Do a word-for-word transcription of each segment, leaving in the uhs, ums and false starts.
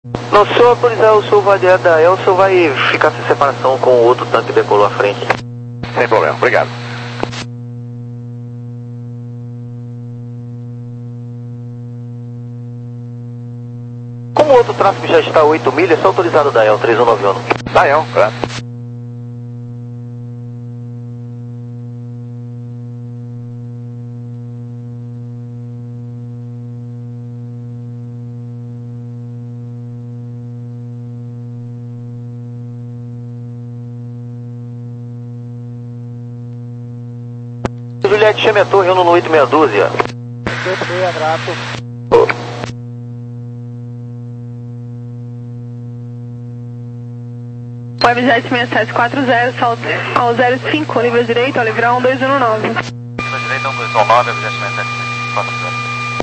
Não, se o senhor autorizar, o senhor vai direto da E L, o senhor vai ficar sem separação com o outro tanque que decolou à frente. Sem problema, obrigado. Como o outro tráfego já está a oito milhas, é só autorizado da E L três um nove um. Da E L, claro. Juliette, chame a torre um no oito meia dúzia. oito meia, grato. Oh. Web jet seis sete quatro zero, salto ao zero cinco, livre direito, ao livrão um dois um nove. Livre direito, um dois um nove, Web jet seis sete quatro zero.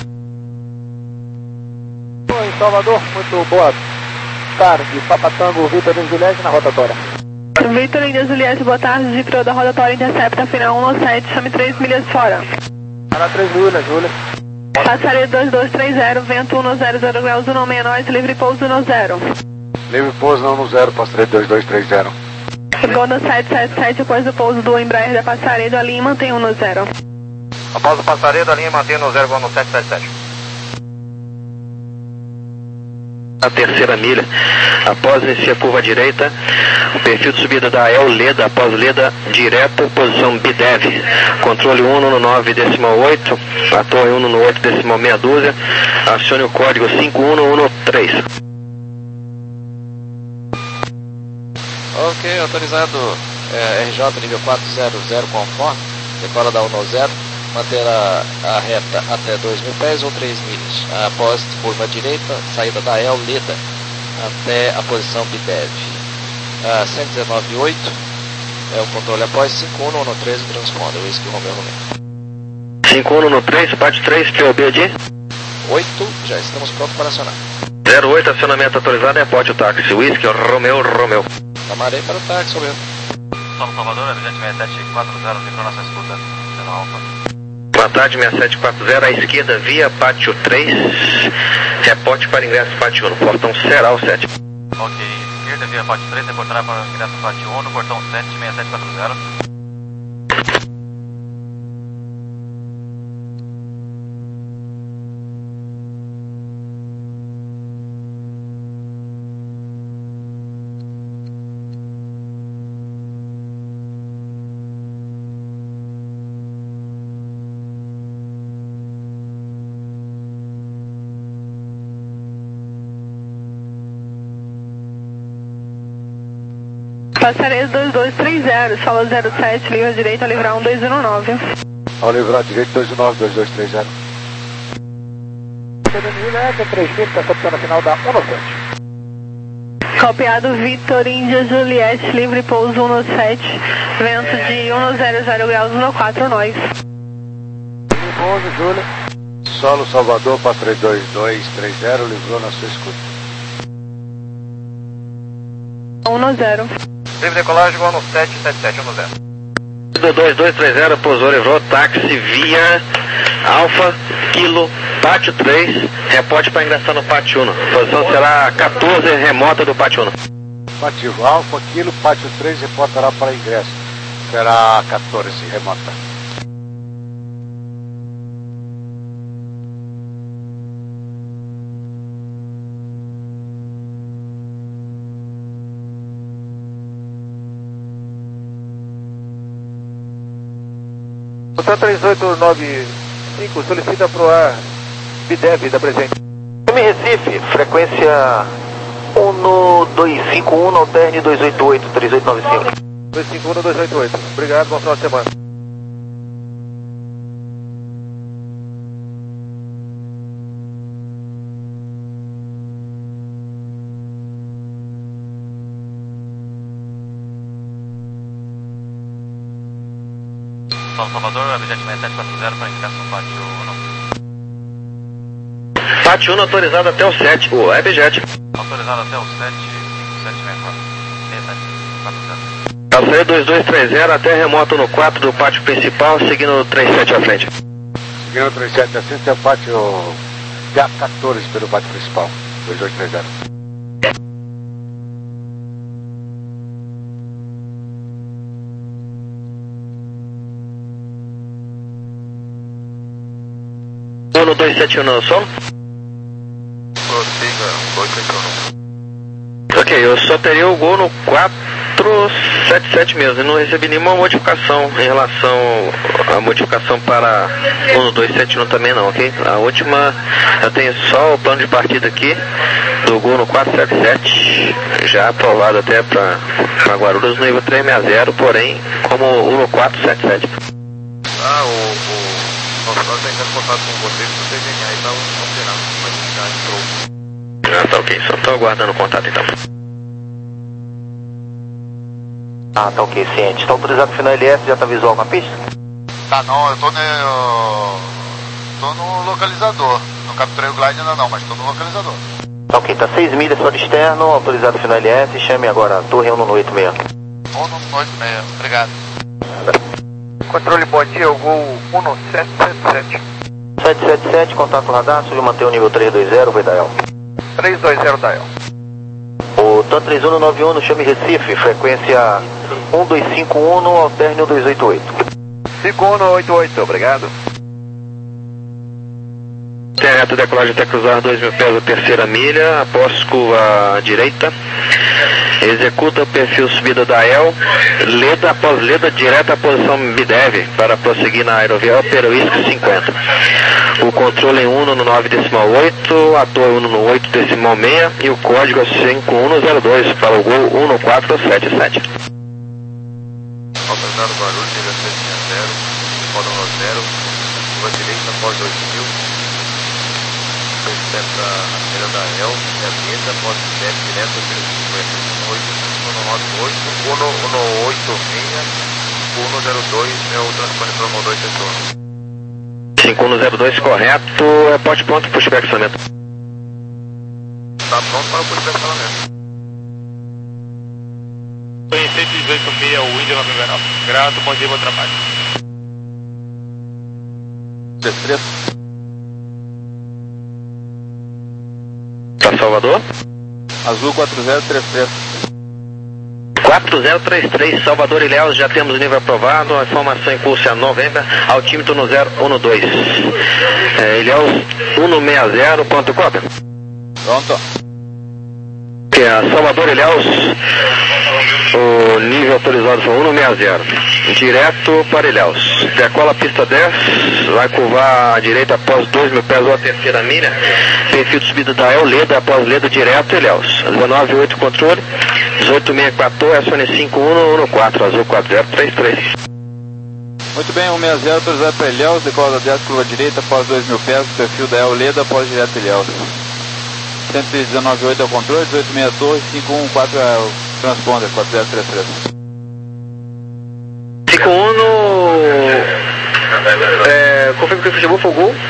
Oi, Salvador, muito boa tarde. Papatango, Vitor e Juliette na rotatória. Vitor e Juliette, boa tarde. De Pro da rotatória intercepta, final um sete, chame três milhas fora. Para três milhas, Júlia. Passaria dois dois três zero, vento um zero zero graus, um meia nós, livre pouso no zero. Livre pouso não no zero, passaria dois dois três zero. Golden sete sete sete, após o pouso do Embraer da Passaredo, a linha mantém um no zero. Após o Passaredo, a linha mantém no zero, Golden sete sete sete. A terceira milha, após iniciar a curva direita, o perfil de subida da E L Leda, após Leda direto, posição B D E V, controle um no nove decimal oito, a torre um no oito decimal meia dúzia, acione o código cinco um um no três. Ok, autorizado é, R J nível quatro zero zero conforme, decola da um no zero, manter a, a reta até dois mil pés ou três milhas. Após curva direita, saída da E L Leda até a posição B D E V. A cento e dezenove vírgula oito é o controle após cinco um no três, transponder, Whisky Romeo Romeo. cinco um no três, parte três, P O B de oito, já estamos prontos para acionar. zero oito, acionamento autorizado, reporte o táxi, Whisky Romeo Romeo. Camarei para o táxi, Romeo. São Salvador, Web jet seis sete quatro zero, livrou nossa escuta, zero Alfa. Boa tarde, seis sete quatro zero, à esquerda, via Pátio três, reporte para ingresso Pátio um, portão Ceral sete. Ok, esquerda via Pátio três, reportará para o ingresso Pátio um, no portão sete, seis sete quatro zero. Passaredo dois dois três zero, solo zero sete, livre direito, ao livrar um dois um nove. Ao livrar direito, dois um nove, dois dois três zero. Juliette, três mil, percepção na final da um sete. Copiado Vitor Índia Juliette, livre pouso um sete, vento de um zero zero graus, um quatro nós. Livre pouso, Júlia. Solo Salvador para três dois dois três zero, livrou na sua escuta. um zero. Livre decolagem, Golden sete sete sete, um zero. dois dois três zero, pousou, livrou, táxi via Alfa, Kilo, Pátio três, reporte para ingressar no Pátio um. Posição será quatorze, remota do Pátio um. Ativo Alfa, Kilo, Pátio três, reportará para ingresso. Será quatorze, remota. Hotel três oito nove cinco solicita pro ar B D E V da presente. M Recife, frequência um no dois cinco um, no alterne dois oito oito, três oito nove cinco. dois cinco um dois oito oito. Obrigado, bom final de semana. São Salvador, Web jet seis sete quatro zero para ingresso no Pátio um. Pátio um autorizado até o sete, o Webjet. Autorizado até o sete cinco sete seis quatro. seis sete quatro zero. Passaria dois dois três zero até remoto no quatro do pátio principal, seguindo o trinta e sete à frente. Seguindo o trinta e sete à frente é o pátio G A quatorze pelo pátio principal, dois dois três zero. um dois sete um no solo? Prossiga, um dois sete um. Ok, eu só teria o gol no quatro sete sete mesmo, e não recebi nenhuma modificação em relação à modificação para um dois sete um também não, ok? A última, eu tenho só o plano de partida aqui, do gol no quatro sete sete, já aprovado até para Guarulhos no nível trezentos e sessenta, porém, como um no quatro sete sete. Ah, o... o... Nós nós ainda em contato com vocês, se você ganhar aí, tá operando, mas já entrou. Ah, tá ok, só estou aguardando o contato então. Ah, tá ok, ciente. Está autorizado o final L S, já está visual com a pista? Tá, não, eu tô, ne, eu tô no localizador. Não capturei o glide ainda não, mas tô no localizador. Tá ok, tá seis milhas só de externo, autorizado o final L S, chame agora a torre um no oito seis. um no oito seis, obrigado. Controle, bom dia, o gol um no sete sete sete. sete sete sete, contato radar, subiu manter o nível três dois zero, vai Dael. três dois zero, Dael. O T A três um no nove um, chame Recife, frequência um dois cinco um no alterne um dois oito oito. cinco um no oito oito, obrigado. Tem a reta decolagem até cruzar dois mil pés a terceira milha, após curva direita. Executa o perfil subida da E L, leda após leda direta à posição B D E V para prosseguir na aerovia Peruísca cinquenta. O controle é um no nove decimal oito, a torre um no oito decimal seis e o código é cinco um no zero dois para o gol um no quatro sete sete. Autorizado Guarulhos, nível três zero, roda no zero, curva direita após dois mil, sessenta a mira da E L, e a mesa após dez direto pelo cinquenta, oito no nove oito, um no oito seis, um no zero dois é o transpone para o dois sete um. cinco um no zero dois, correto, é pote pronto para o espectramento. Está pronto para o espectramento. cento e dezoito meia, o Índio nove nove. Grato, bom dia, bom trabalho. três três. Para Salvador? Azul quatro zero três três. quatro zero três três, Salvador e Ilhéus, já temos o nível aprovado, a informação em curso é novembro, altímetro no zero um no dois. É, Ilhéus um no seis zero, ponto cópia. Pronto. Que é Salvador Ilhéus, o nível autorizado foi um no seis zero, direto para Ilhéus. Decola pista dez, vai curvar à direita após dois mil pés ou a terceira milha, perfil de subida da E L, leda após leda direto Ilhéus. dezenove oito controle, dezoito seis quatro, acione cinco um no um no quatro, azul quatro zero três três. Muito bem, um seis zero, autorizado para Ilhéus, decola da curva direita após dois mil pés, perfil da E L, leda após direto Ilhéus. cento e dezenove oito é o controle, dezoito seis torre, cinco um quatro é o transponder, quatro zero três três. cinco um no... É, confirma que o chegou, foi o gol.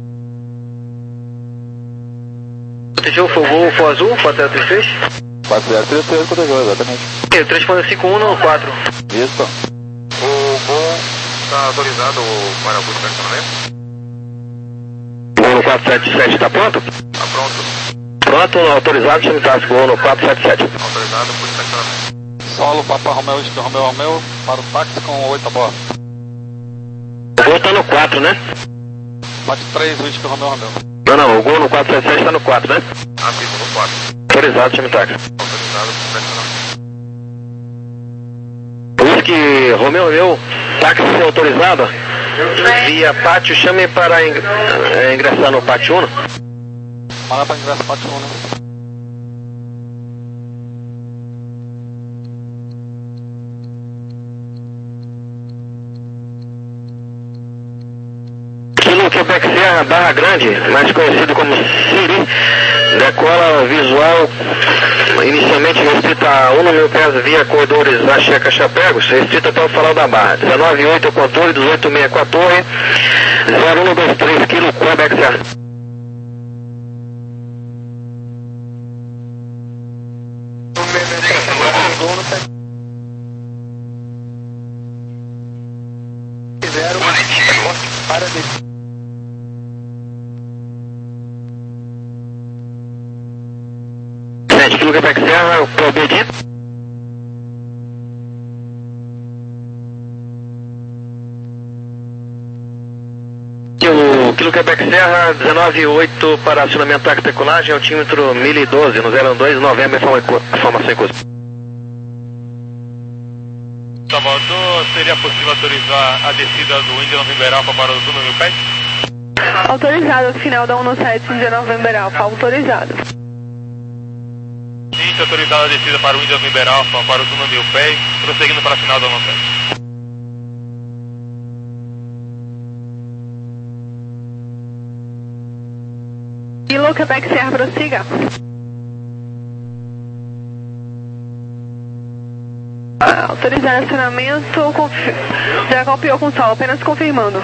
Protegeu, foi o gol, foi o azul, quatro zero três três. quatro zero três três, protegeu, exatamente. três ponto cinco um no quatro. Isso. O gol está autorizado para o espectramento? Gol no quatro sete sete, está pronto? Está pronto. Pronto, autorizado, chame táxi, gol no quatro sete sete. Autorizado por espectramento. Solo, Papa Romeo, Whisky Romeo, Romeo, para o táxi com oito a bordo. O gol está no quatro, né? Bate três, Whisky Romeo, Romeo. Não, não, o gol no quatro sete sete está no quatro, né? Ah, sim, no quatro. Autorizado, chame táxi. Autorizado por espectramento. Whisky Romeo Romeo, táxi autorizado. Via pátio, chame para ing ingressar no pátio um. Manda para ingresso pátio um, né? Kilo Quebec Serra, Barra Grande, mais conhecido como Siri, decola visual inicialmente restrita a um mil pés via corredores da Checa Chapegos, restrita até o Farol da Barra. dezenove oito o controle, dezoito seis com a torre, zero um dois três, Kilo Quebec Serra. sete Kilo Quebec Serra, o Obedi. O Kilo Kilo Quebec Serra, dezenove oito para acionamento táxi decolagem, altímetro mil e doze, no zero dois, novembro, informação em curso. Salvador, seria possível autorizar a descida do Índia November Alpha para o túnel mil pés? Autorizado, final da um sete, Índia November Alpha, autorizado. Sim, autorizada a descida para o Índia November Alpha para o túnel mil pés, prosseguindo para a final da um sete. Kilo Quebec Serra, prossiga. Ah, autorizar acionamento, confi... já copiou com o sol, apenas confirmando.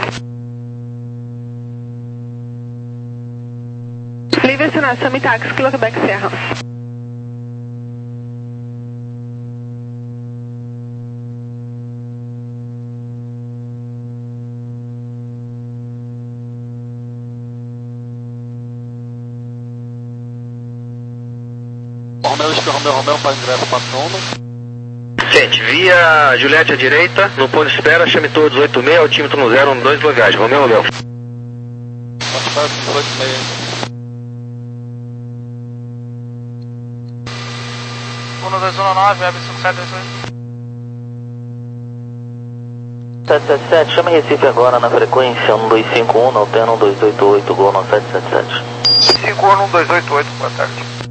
Livre acionar, Samitax, Kilo Quebec Serra. Romeu, Whisky, Romeu, Romeu, para ingresso para Tono. Gente, via Juliette à direita, no ponto de espera, chame todos dezoito seis, altímetro no zero um dois, lugares. Romeu, Romeu. Ponto de espera, dezoito seis. um dois um nove, Web cinco sete dois oito. sete sete sete, chame Recife agora na frequência um dois cinco um, alterna um dois oito oito, Gol no sete sete sete. cinco um um dois oito oito, boa tarde.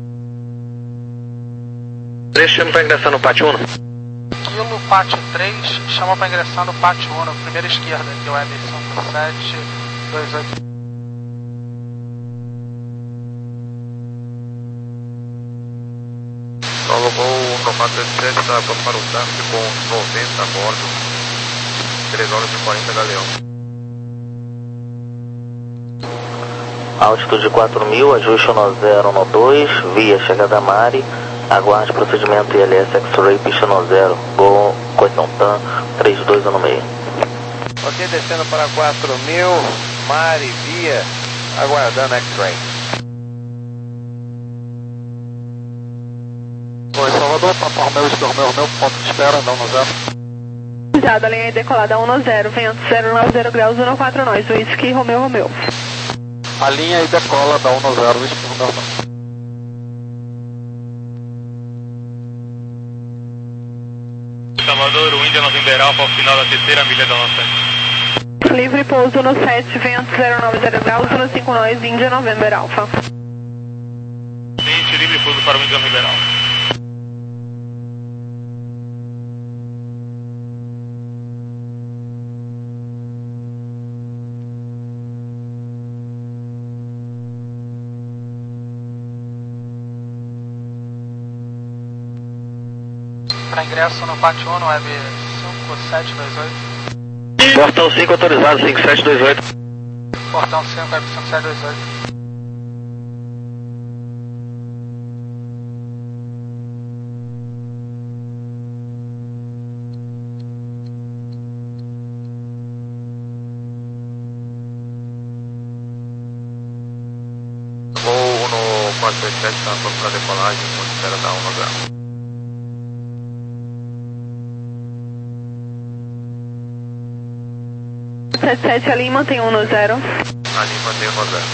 três chama para ingressar no pátio um. Kilo Pátio três, chama para ingressar no Pátio um, primeira esquerda, que é o Web cinco sete dois oito. Solo Gol no quatro sete sete, está pronto para o táxi com noventa a bordo, três horas e quarenta Galeão. Altitude quatro mil, ajuste no zero no dois, via chegada Mari, aguarde procedimento I L S X-Ray, pista no zero, Gol Coitontan, três dois um seis. Ok, descendo para quatro mil, Mari, via, aguardando X-Ray. Oi, Salvador, Papa Romeu, Whisky, Romeu, Romeu, ponto de espera, não no zero. Autorizado, a linha decolada um zero, vento zero nove zero graus, um quatro nós, Whisky, Romeu, Romeu. A linha aí decola da um no zero, Whisky, Romeu, Romeu. Salvador, o Índia November Alpha ao final da terceira milha da nossa. Livre pouso no sete, vento zero nove zero graus, um cinco nós, Índia November Alpha. vinte, livre pouso para o Índia November Alpha. Para ingresso no Pátio um, Web cinco sete dois oito. Portão cinco autorizado, cinco sete dois oito. Portão cinco, Web cinco sete dois oito. Gol no quatro sete sete, está pronto para decolagem, ponto de espera da um no zero. sete sete, a linha mantém um no zero. Ali mantém no zero.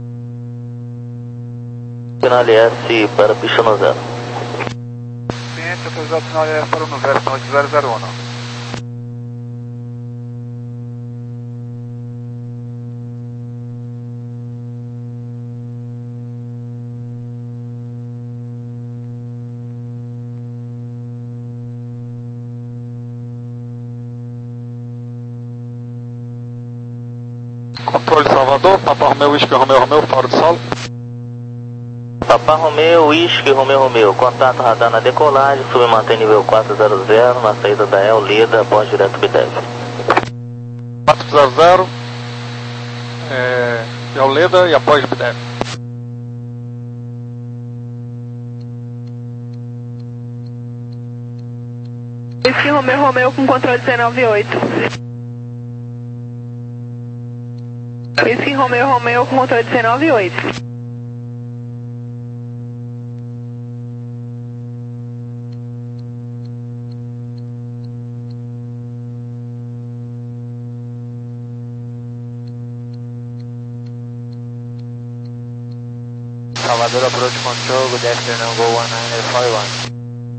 Sinal S para pista no zero. Cliente, autorizado sinal I S para o no zero, oito zero zero um. Controle Salvador, Papa Romeu, Whisky, Romeu, Romeu, fora de solo. Papa Romeu, Whisky, Romeu, Romeu, contato radar na decolagem, submantém nível quatro zero zero, na saída da El Lida, após direto B dez. quatro zero zero, é, é o Leda e após B dez. Whisky, Romeu, Romeu com controle dezenove oito. Whisky, Romeu, Romeu com controle dezenove oito. Salvador approach control, good afternoon, go one nine four one.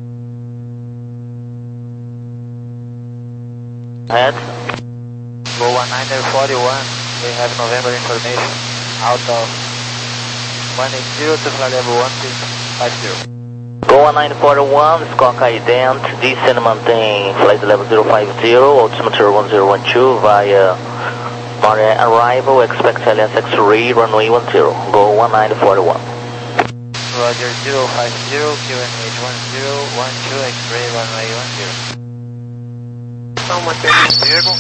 Head. Go one nine four one, we have November information, out of one eight zero to flight level one six five zero. Go one nine four one, Squawk ident, descend and maintain flight level zero five zero, altimeter one zero one two via Maria arrival, expect L S X-ray, runway one zero, go one nine four one. Roger zero five zero, Q N H one zero one two, X-ray, runway one zero. Então, mantém o Diego.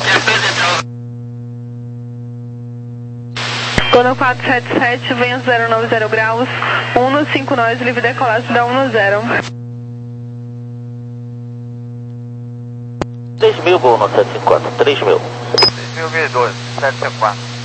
Gono quatro sete sete, venha zero nove zero graus, um no cinco nós, livre decolagem da um no zero. três mil, voo no sete cinco quatro, três mil. três mil, mil e doze, sete cinco quatro.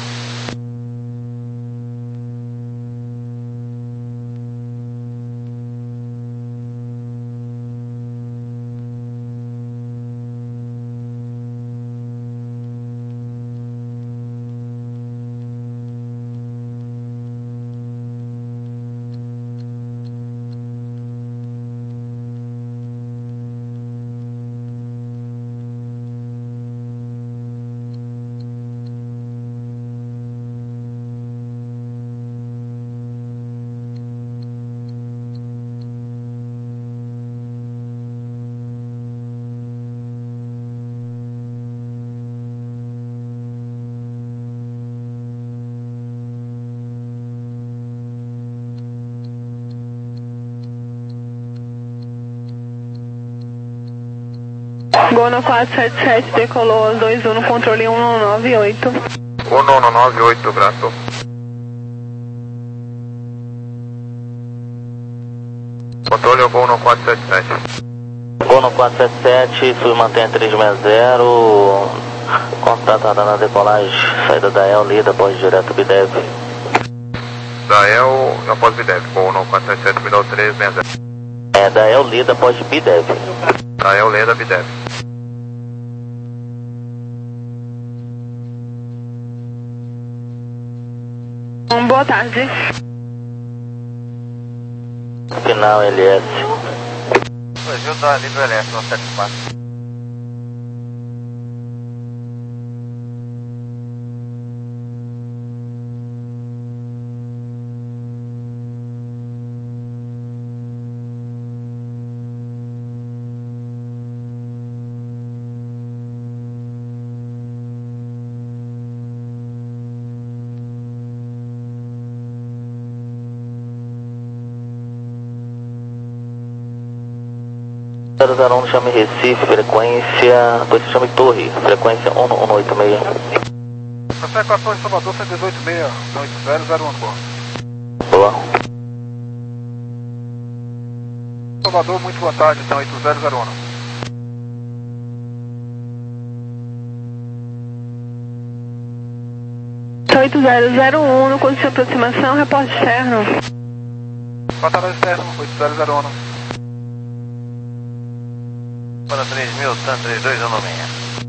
Gono quatro sete sete, decolou dois um no controle um um nove oito. um um nove oito, grato. Controle ao Gono quatro sete sete. Gono quatro sete sete, submantém três seis zero, contato radar na decolagem, saída da E L, lida, após direto B D E V. Da E L, após B D E V, Gono quatro sete sete, me dá três seis zero. É, da E L, lida, após B D E V. Da E L, lida, B D E V. Boa tarde. Final L S. Ajuda ali do L S, no sete quatro. zero zero um, chame Recife, frequência, depois se chame Torre, frequência um um oito seis. Café quatorze, Salvador, cento e dezoito seis, oito zero zero um, pô. Boa. Salvador, muito boa tarde, então, oito zero zero um. oito zero zero um, no condição de aproximação, reporte externo. Batalhão externo, oito zero zero um. Para três mil, T A N três dois um seis.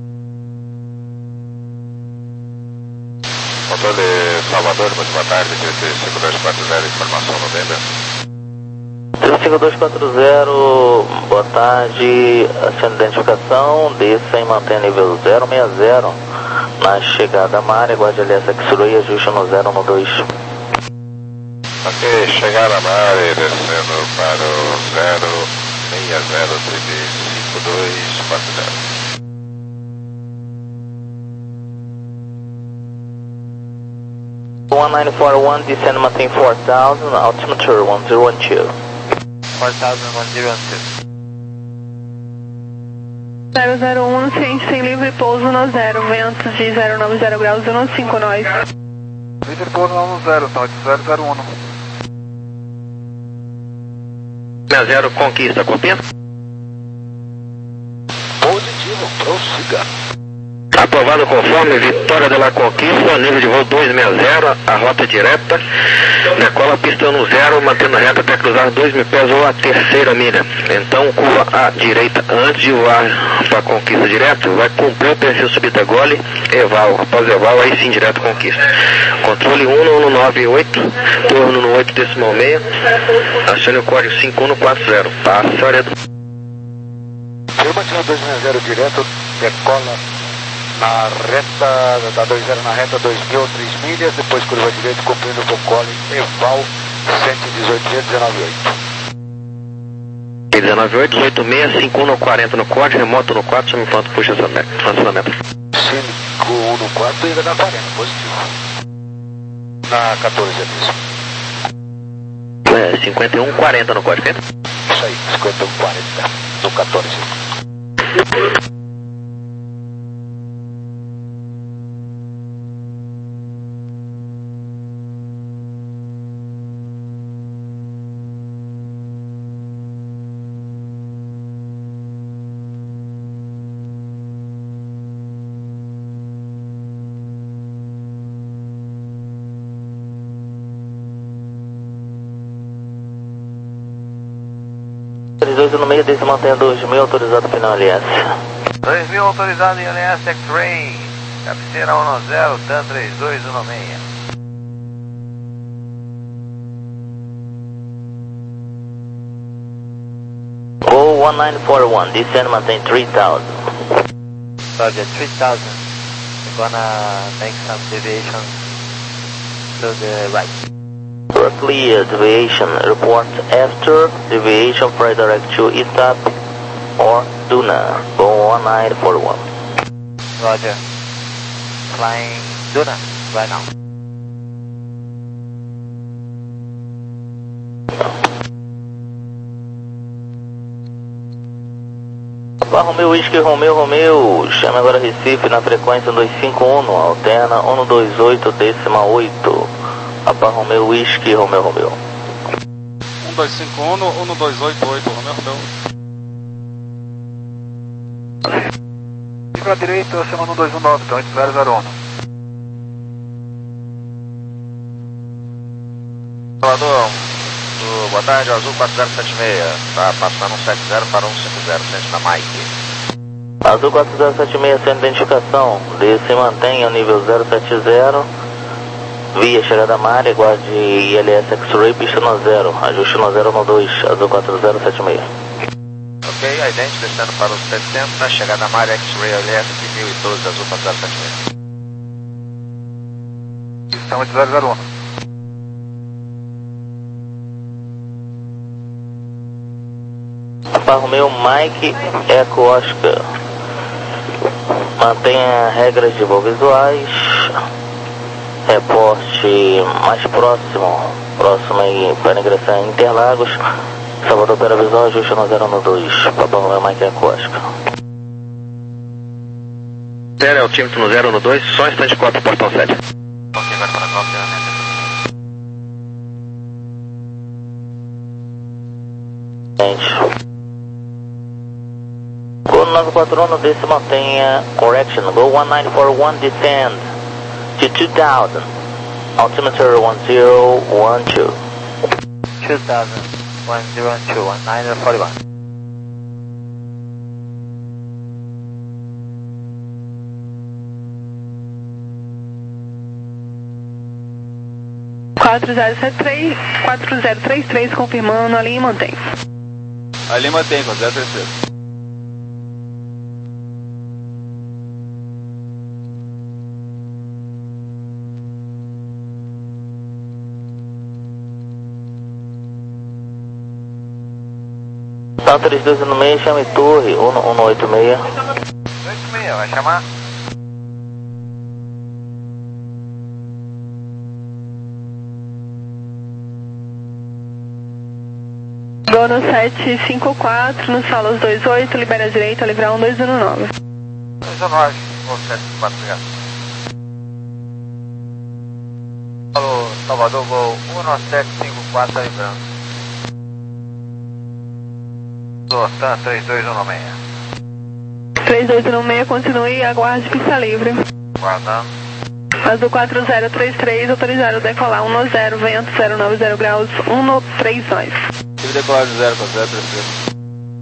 Controle Salvador, muito boa tarde, três cinco dois quatro zero, informação November. três cinco dois quatro zero, boa tarde, acione de identificação, desça e mantém nível zero seis zero, na chegada à área, guarde L S X-ray, ajuste no zero um dois. Ok, chegar na área, descendo para o zero seis zero cinco dois quatro zero. one nine four one, descend maintain four thousand, altimeter one zero one two. four thousand, one zero one two. zero zero um, ciente sem livre pouso no zero, vento de zero nove zero graus, um cinco nós. Livre pouso no zero, então, oito zero zero um. seis zero, conquista, copia? Positivo, prossiga. Após aprovado conforme Vitória de la Conquista, nível de voo duzentos e sessenta, a rota direta, decola a pista no zero, mantendo reta até cruzar dois mil pés ou a terceira milha. Então curva à direita antes de voar para a Conquista direto, vai cumprir o perfil subida gole, eval, após eval aí sim direto Conquista. Controle um no nove oito, torno no oito decimal meia, acione o código cinco um quatro zero, passa Aredo. Firma, tira dois seis zero direto, decola na reta, da dois zero na reta, dois mil, três milhas, depois curva direita, cumprindo o cole, eval, cento e dezoito, dezenove oito. dezenove oito, oito seis, cinco um quarenta no código, remoto no quatro, chama enquanto puxa essa meta, funcionamento. cinco um no quatro ainda dá quarenta, positivo. Na quatorze é isso. É, cinquenta e um quarenta no código, certo? Isso aí, cinquenta e um quarenta no quatorze. dois no meio desse mantenha dois mil, autorizado final L S. dois mil autorizado em L S X-Ray, cabeceira um zero, T A M três dois um seis. Go one nine four one, descend maintain three thousand. Roger, three thousand. We're gonna make some deviation to the right. Clear deviation, report after deviation, flight direct to Itap or Duna, go one nine four one. Roger, flying Duna right now. Papa Romeo Whisky, Romeo, Romeo, chame agora Recife na frequência dois cinco um, alterna um dois oito, décima oito. Papa Romeo Whisky, Romeo, Romeo. um dois cinco um, um dois oito oito, Romeo, Romeo. E pra direita, semana um dois um nove, então oito zero zero um. Salvador, do, boa tarde, Azul quatro zero sete seis, tá passando um sete zero para um cinco zero, centro da Mike. Azul quatro zero sete seis, sem identificação, se mantém ao nível zero sete zero, via chegada à área, guarde I L S X-Ray, pista no zero, ajuste no zero no dois, Azul quatro zero sete seis. Ok, idente descendo para os setenta, chegada à área, X-Ray L S mil e doze, Azul quatro zero sete seis. Estão oito zero zero um. Papa Romeo Mike, Eco Oscar, mantenha regras de voo visuais, reporte mais próximo, próximo aí para ingressar em Interlagos, Salvador pela visual, ajuste no zero no dois, Papa Romeo Mike, Eco Oscar. zero, altímetro no zero no dois, só instante cópia, portão sete. Ok, agora para a cópia, né? Go nove quatro um, desce mantenha, correction, go one nine four one, descend to two thousand, altimeter one zero one two. two thousand, one zero one two, one nine four one. quatro zero sete três, quatro zero três três, confirmando a linha e mantém. A linha mantém, quatro zero três três. Tá três dois no meio, chame torre, um oito seis. oito seis, vai chamar? Go no sete cinco quatro, no Salos dois oito, libera a direita, livrar um dois zero nove. dois zero nove, gol sete quatro, obrigado. Alô, Salvador, gol um sete cinco quatro, livrando. T A M três dois um seis. três dois um seis, continue e aguarde pista livre. Guarda. Azul quatro zero três três, autorizado decolar um zero, vento zero nove zero graus, um três nove. Tive decolar de zero para zero três três.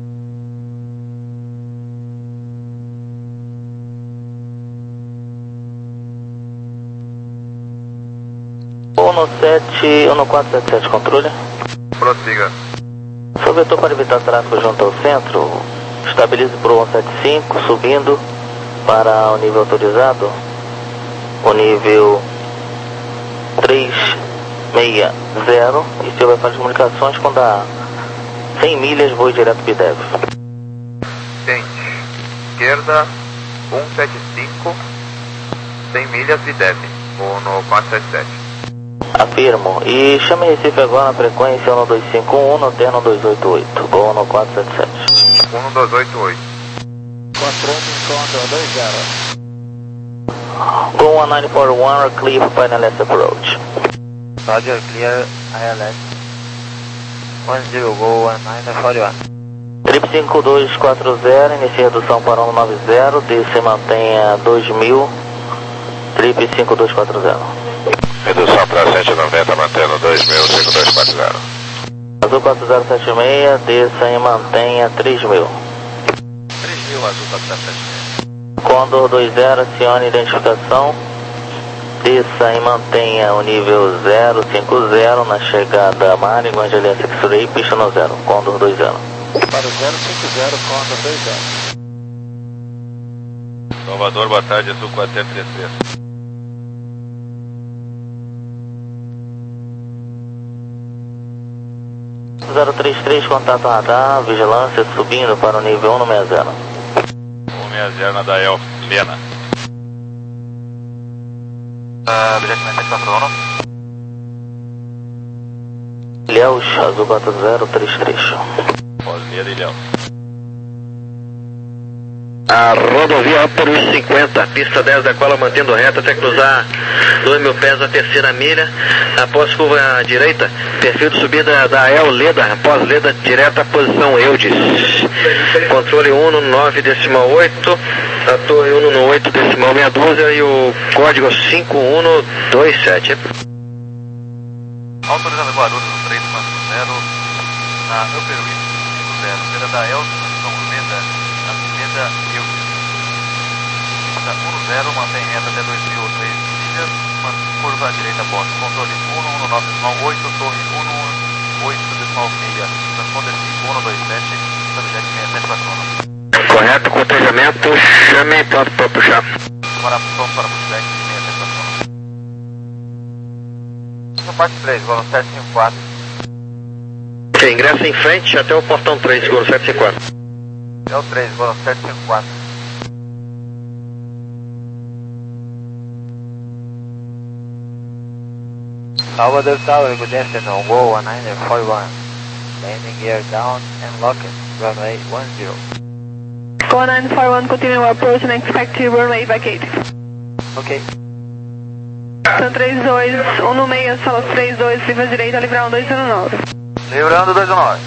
um sete, um quatro sete sete, controle. Prossiga. Seu vetor para evitar tráfego junto ao centro, estabilize para o um sete cinco, subindo para o nível autorizado, o nível três seis zero, e seu Wi-Fi de comunicações quando dá cem milhas, voe direto B D E V. Tente. Esquerda, um sete cinco, cem milhas B D E V, ou no quatro sete sete. Afirmo. E chame Recife agora na frequência um dois cinco um, no terno dois oito oito, ou no quatro sete sete. um dois oito oito. Controle encontro dois zero. Go one nine four one, clear for final left approach. Roger, clear I L S. one zero, go one nine four one. Trip cinco dois quatro zero, inicie redução para um nove zero, desce e mantenha dois mil. Trip cinco dois quatro zero. Redução para cento e noventa, mantendo dois mil, cinco dois quatro zero. Azul quatro zero sete seis, desça e mantenha três mil. três mil, Azul quatro zero sete seis. Condor dois zero, acione identificação. Desça e mantenha o nível zero cinco zero na chegada a Mari, Evangelia X-Ray, pista no zero. Condor dois zero. Para o zero cinco zero, Condor dois zero. Salvador, boa tarde, Azul quatro zero três três. zero três três, contato radar, vigilância subindo para o nível um seis zero. um seis zero na Dael, Lena. Uh, bilhete sete quatro um. Ilhéus, Azul quatro zero três três. Pós-Leda, Ilhéus. A rodovia por cinquenta, pista dez da cola mantendo reta até cruzar dois mil pés a terceira milha. Após curva à direita, perfil de subida da El Leda, após Leda direta, posição Eudes. Controle um no nove decimal oito, a torre um no oito decimal meia dúzia e o código cinco um no dois sete. Autorizado Guarulhos no três quatro zero, na Upper West cinco zero, beira da El, São Leda, Avenida Eudes. Pista um zero, mantém reta até dois mil três milhas, curva à direita, ponte. Controle um no nove decimal oito, torre um no oito decimal seis, transponder cinco um no dois sete, subjet seis sete quatro um. Correto, cotejamento, chame pronto para puxar. Agora pronto para puxar seis sete quatro um. No parte três, voo sete cinco quatro. Ok, ingressa em frente até o portão três, seguro sete cinco quatro. É o três, voo sete cinco quatro. Salvador Tower, good afternoon, go one nine four one. Landing gear down and lock it, runway one zero. one nine four one, continue approach and expect runway vacated. Ok. São três dois um no meio, solo três dois, livre à direita, livrar um dois zero nove. Livrando dois nove.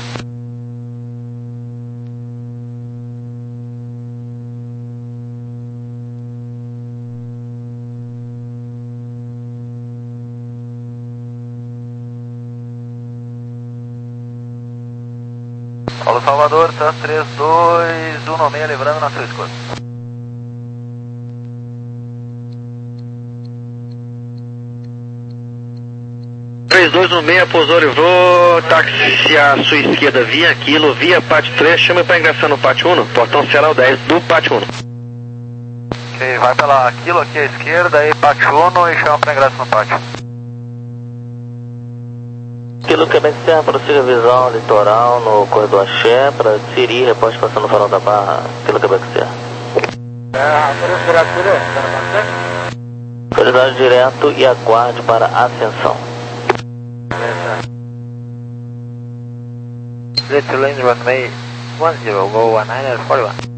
Paulo Salvador, T A S três dois um no meio, livrando na sua escolha. três dois no meio, pousou, livrou, táxi à sua esquerda, via Aquilo, via pátio três, chama para ingressar no pátio um, portão Ceral dez do pátio um. Ok, vai pela Aquilo aqui à esquerda, aí pátio um e chama para ingressar no pátio. Aquilo Quebec Serra, prossiga visão litoral no corredor Axé, para Siri, reposte passando o farol da Barra, Aquilo Quebec Serra. É, temperatura, Prioridade direto e aguarde para ascensão. Let's land runway one zero, go one nine four one.